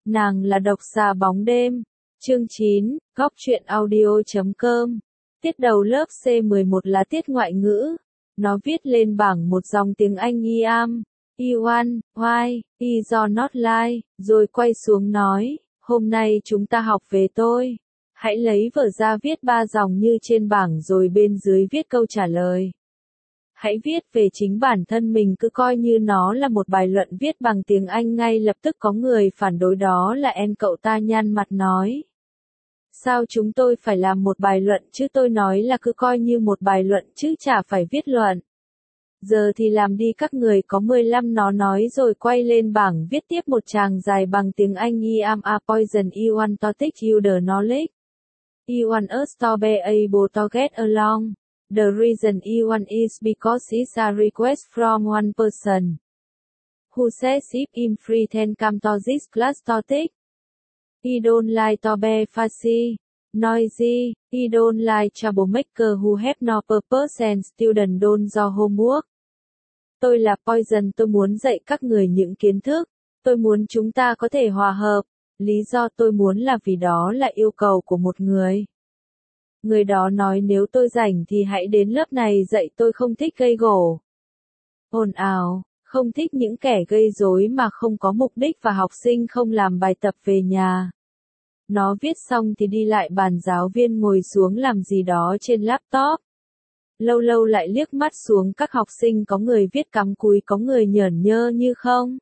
Nàng là độc xà bóng đêm. Chương 9, góc truyện audio.com. Tiết đầu lớp C11 là tiết ngoại ngữ. Nó viết lên bảng một dòng tiếng Anh I-am, I1, why, I do not like, rồi quay xuống nói, hôm nay chúng ta học về tôi. Hãy lấy vở ra viết 3 dòng như trên bảng rồi bên dưới viết câu trả lời. Hãy viết về chính bản thân mình, cứ coi như nó là một bài luận viết bằng tiếng Anh. Ngay lập tức có người phản đối, đó là En. Cậu ta nhăn mặt nói. Sao chúng tôi phải làm một bài luận chứ? Tôi nói là cứ coi như một bài luận chứ chả phải viết luận. Giờ thì làm đi các người có 15, nó nói rồi quay lên bảng viết tiếp một tràng dài bằng tiếng Anh. I am a poison, I want to teach you the knowledge. I want us to be able to get along. The reason I want is because it's a request from one person. Who says if I'm free then come to this class to take. I don't like to be fussy, noisy. I don't like troublemaker who have no purpose and students don't do homework. Tôi là Poison, tôi muốn dạy các người những kiến thức. Tôi muốn chúng ta có thể hòa hợp. Lý do tôi muốn là vì đó là yêu cầu của một người. Người đó nói nếu tôi rảnh thì hãy đến lớp này dạy. Tôi không thích gây gổ, ồn ào, không thích những kẻ gây rối mà không có mục đích và học sinh không làm bài tập về nhà. Nó viết xong thì đi lại bàn giáo viên ngồi xuống làm gì đó trên laptop. Lâu lâu lại liếc mắt xuống các học sinh, có người viết cắm cúi, có người nhởn nhơ như không.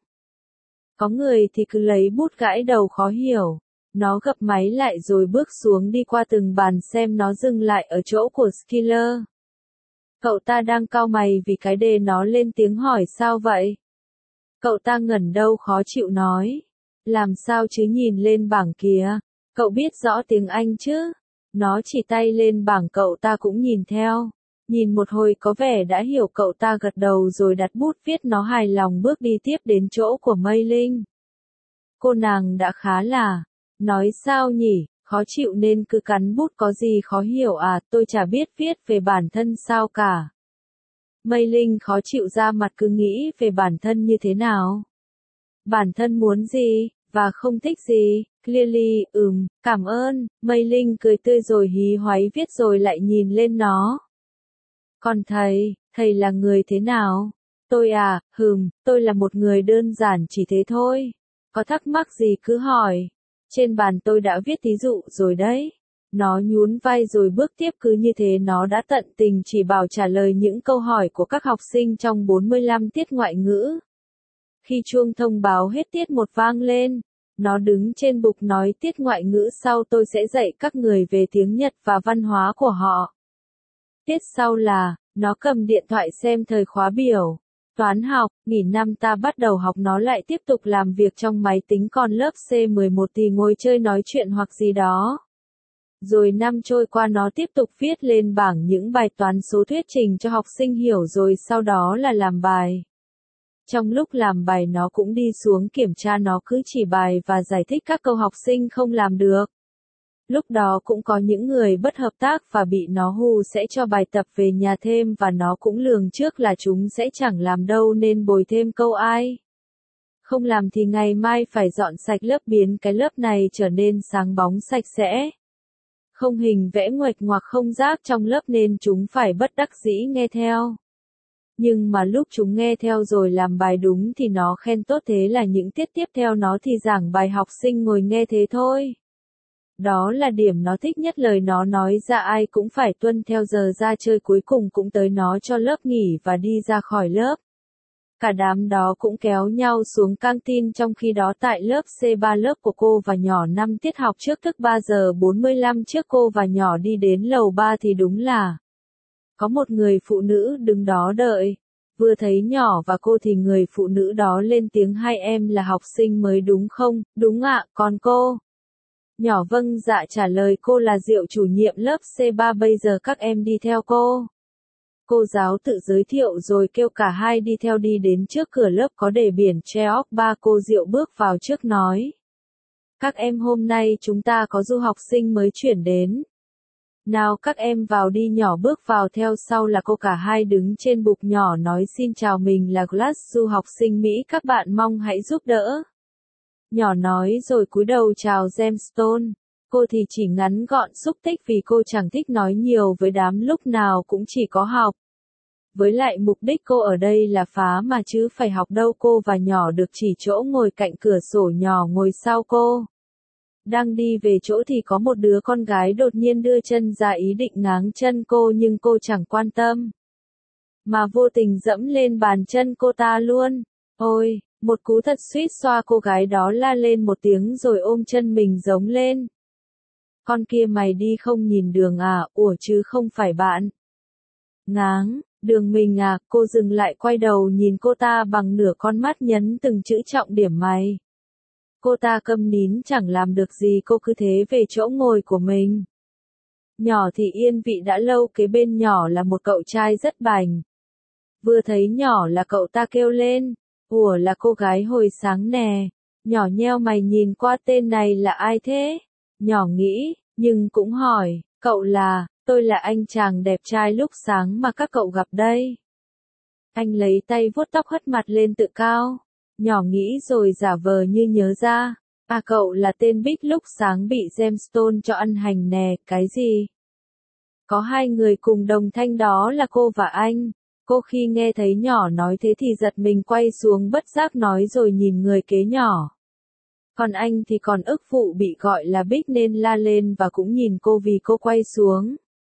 Có người thì cứ lấy bút gãi đầu khó hiểu. Nó gập máy lại rồi bước xuống đi qua từng bàn xem nó dừng lại ở chỗ của Skiller. Cậu ta đang cau mày vì cái đề, nó lên tiếng hỏi sao vậy? Cậu ta ngẩng đầu khó chịu nói. Làm sao chứ, nhìn lên bảng kìa. Cậu biết rõ tiếng Anh chứ? Nó chỉ tay lên bảng, cậu ta cũng nhìn theo. Nhìn một hồi có vẻ đã hiểu, cậu ta gật đầu rồi đặt bút viết. Nó hài lòng bước đi tiếp đến chỗ của Mây Linh. Cô nàng đã khá là nói sao nhỉ, khó chịu nên cứ cắn bút. Có gì khó hiểu à, tôi chả biết viết về bản thân sao cả. Mây Linh khó chịu ra mặt, cứ nghĩ về bản thân như thế nào. Bản thân muốn gì, và không thích gì. Clearly, cảm ơn. Mây Linh cười tươi rồi hí hoáy viết rồi lại nhìn lên nó. Còn thầy là người thế nào? Tôi à, tôi là một người đơn giản chỉ thế thôi. Có thắc mắc gì cứ hỏi. Trên bàn tôi đã viết thí dụ rồi đấy. Nó nhún vai rồi bước tiếp, cứ như thế nó đã tận tình chỉ bảo trả lời những câu hỏi của các học sinh trong 45 tiết ngoại ngữ. Khi chuông thông báo hết tiết 1 vang lên, nó đứng trên bục nói tiết ngoại ngữ sau tôi sẽ dạy các người về tiếng Nhật và văn hóa của họ. Tiết sau là, nó cầm điện thoại xem thời khóa biểu. Toán học, nghỉ năm ta bắt đầu học. Nó lại tiếp tục làm việc trong máy tính, còn lớp C11 thì ngồi chơi nói chuyện hoặc gì đó. Rồi năm trôi qua, nó tiếp tục viết lên bảng những bài toán số thuyết trình cho học sinh hiểu, rồi sau đó là làm bài. Trong lúc làm bài nó cũng đi xuống kiểm tra, nó cứ chỉ bài và giải thích các câu học sinh không làm được. Lúc đó cũng có những người bất hợp tác và bị nó hù sẽ cho bài tập về nhà thêm, và nó cũng lường trước là chúng sẽ chẳng làm đâu nên bồi thêm câu ai không làm thì ngày mai phải dọn sạch lớp, biến cái lớp này trở nên sáng bóng sạch sẽ. Không hình vẽ nguệch ngoạc, không rác trong lớp nên chúng phải bất đắc dĩ nghe theo. Nhưng mà lúc chúng nghe theo rồi làm bài đúng thì nó khen tốt, thế là những tiết tiếp theo nó thì giảng bài, học sinh ngồi nghe thế thôi. Đó là điểm nó thích nhất, lời nó nói ra ai cũng phải tuân theo. Giờ ra chơi cuối cùng cũng tới, nó cho lớp nghỉ và đi ra khỏi lớp. Cả đám đó cũng kéo nhau xuống căng tin, trong khi đó tại lớp C3, lớp của cô và nhỏ 5 tiết học trước thức 3 giờ 45 trước cô và nhỏ đi đến lầu 3 thì đúng là có một người phụ nữ đứng đó đợi. Vừa thấy nhỏ và cô thì người phụ nữ đó lên tiếng, hai em là học sinh mới đúng không? Đúng ạ, còn cô? Nhỏ vâng dạ trả lời, cô là Diệu, chủ nhiệm lớp C3, bây giờ các em đi theo cô. Cô giáo tự giới thiệu rồi kêu cả hai đi theo, đi đến trước cửa lớp có để biển Cheok 3. Cô Diệu bước vào trước nói. Các em, hôm nay chúng ta có du học sinh mới chuyển đến. Nào các em vào đi. Nhỏ bước vào theo sau là cô, cả hai đứng trên bục. Nhỏ nói xin chào, mình là Glass, du học sinh Mỹ, các bạn mong hãy giúp đỡ. Nhỏ nói rồi cúi đầu chào Gemstone. Cô thì chỉ ngắn gọn xúc tích vì cô chẳng thích nói nhiều với đám, lúc nào cũng chỉ có học. Với lại mục đích cô ở đây là phá mà chứ phải học đâu. Cô và nhỏ được chỉ chỗ ngồi cạnh cửa sổ, nhỏ ngồi sau cô. Đang đi về chỗ thì có một đứa con gái đột nhiên đưa chân ra ý định ngáng chân cô, nhưng cô chẳng quan tâm, mà vô tình dẫm lên bàn chân cô ta luôn. Ôi, một cú thật suýt xoa, cô gái đó la lên một tiếng rồi ôm chân mình giống lên. Con kia mày đi không nhìn đường à? Ủa chứ không phải bạn ngáng đường mình à? Cô dừng lại, quay đầu nhìn cô ta bằng nửa con mắt, nhấn từng chữ trọng điểm mày. Cô ta câm nín chẳng làm được gì, cô cứ thế về chỗ ngồi của mình. Nhỏ thì yên vị đã lâu, kế bên nhỏ là một cậu trai rất bảnh. Vừa thấy nhỏ là cậu ta kêu lên, ủa là cô gái hồi sáng nè. Nhỏ nheo mày nhìn qua, tên này là ai thế? Nhỏ nghĩ, nhưng cũng hỏi, cậu là, tôi là anh chàng đẹp trai lúc sáng mà các cậu gặp đây. Anh lấy tay vuốt tóc hất mặt lên tự cao. Nhỏ nghĩ rồi giả vờ như nhớ ra. À, cậu là tên Bích lúc sáng bị Gemstone cho ăn hành nè. Cái gì? Có hai người cùng đồng thanh, đó là cô và anh. Cô khi nghe thấy nhỏ nói thế thì giật mình, quay xuống bất giác nói rồi nhìn người kế nhỏ. Còn anh thì còn ức vụ bị gọi là Bích nên la lên và cũng nhìn cô vì cô quay xuống.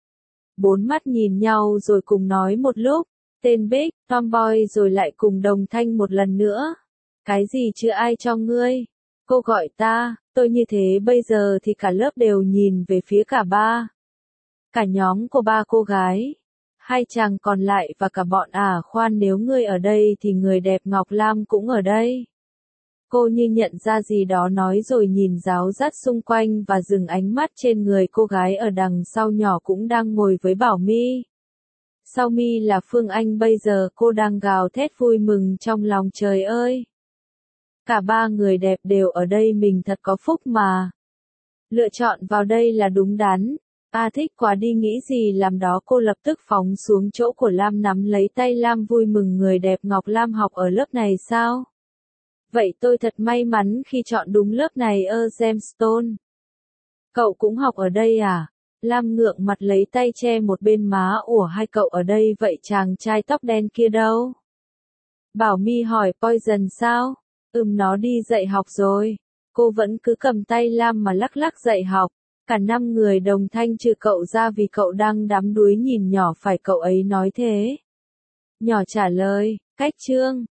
Bốn mắt nhìn nhau rồi cùng nói một lúc, tên Bích, Tomboy, rồi lại cùng đồng thanh một lần nữa. Cái gì chứ, ai cho ngươi? Cô gọi ta, tôi như thế bây giờ thì cả lớp đều nhìn về phía cả ba. Cả nhóm của ba cô gái, hai chàng còn lại và cả bọn. À khoan, nếu ngươi ở đây thì người đẹp Ngọc Lam cũng ở đây. Cô như nhận ra gì đó nói rồi nhìn ráo rắt xung quanh và dừng ánh mắt trên người cô gái ở đằng sau. Nhỏ cũng đang ngồi với Bảo My. Sau My là Phương Anh, bây giờ cô đang gào thét vui mừng trong lòng. Trời ơi! Cả ba người đẹp đều ở đây, mình thật có phúc mà. Lựa chọn vào đây là đúng đắn. À thích quá đi, nghĩ gì làm đó. Cô lập tức phóng xuống chỗ của Lam, nắm lấy tay Lam vui mừng. Người đẹp Ngọc Lam học ở lớp này sao? Vậy tôi thật may mắn khi chọn đúng lớp này. Gemstone, cậu cũng học ở đây à? Lam ngượng mặt lấy tay che một bên má. Ủa, hai cậu ở đây vậy chàng trai tóc đen kia đâu? Bảo My hỏi. Poison sao? Nó đi dạy học rồi. Cô vẫn cứ cầm tay Lam mà lắc lắc dạy học. Cả năm người đồng thanh trừ cậu ra vì cậu đang đắm đuối nhìn nhỏ. Phải cậu ấy nói thế? Nhỏ trả lời, cách chương.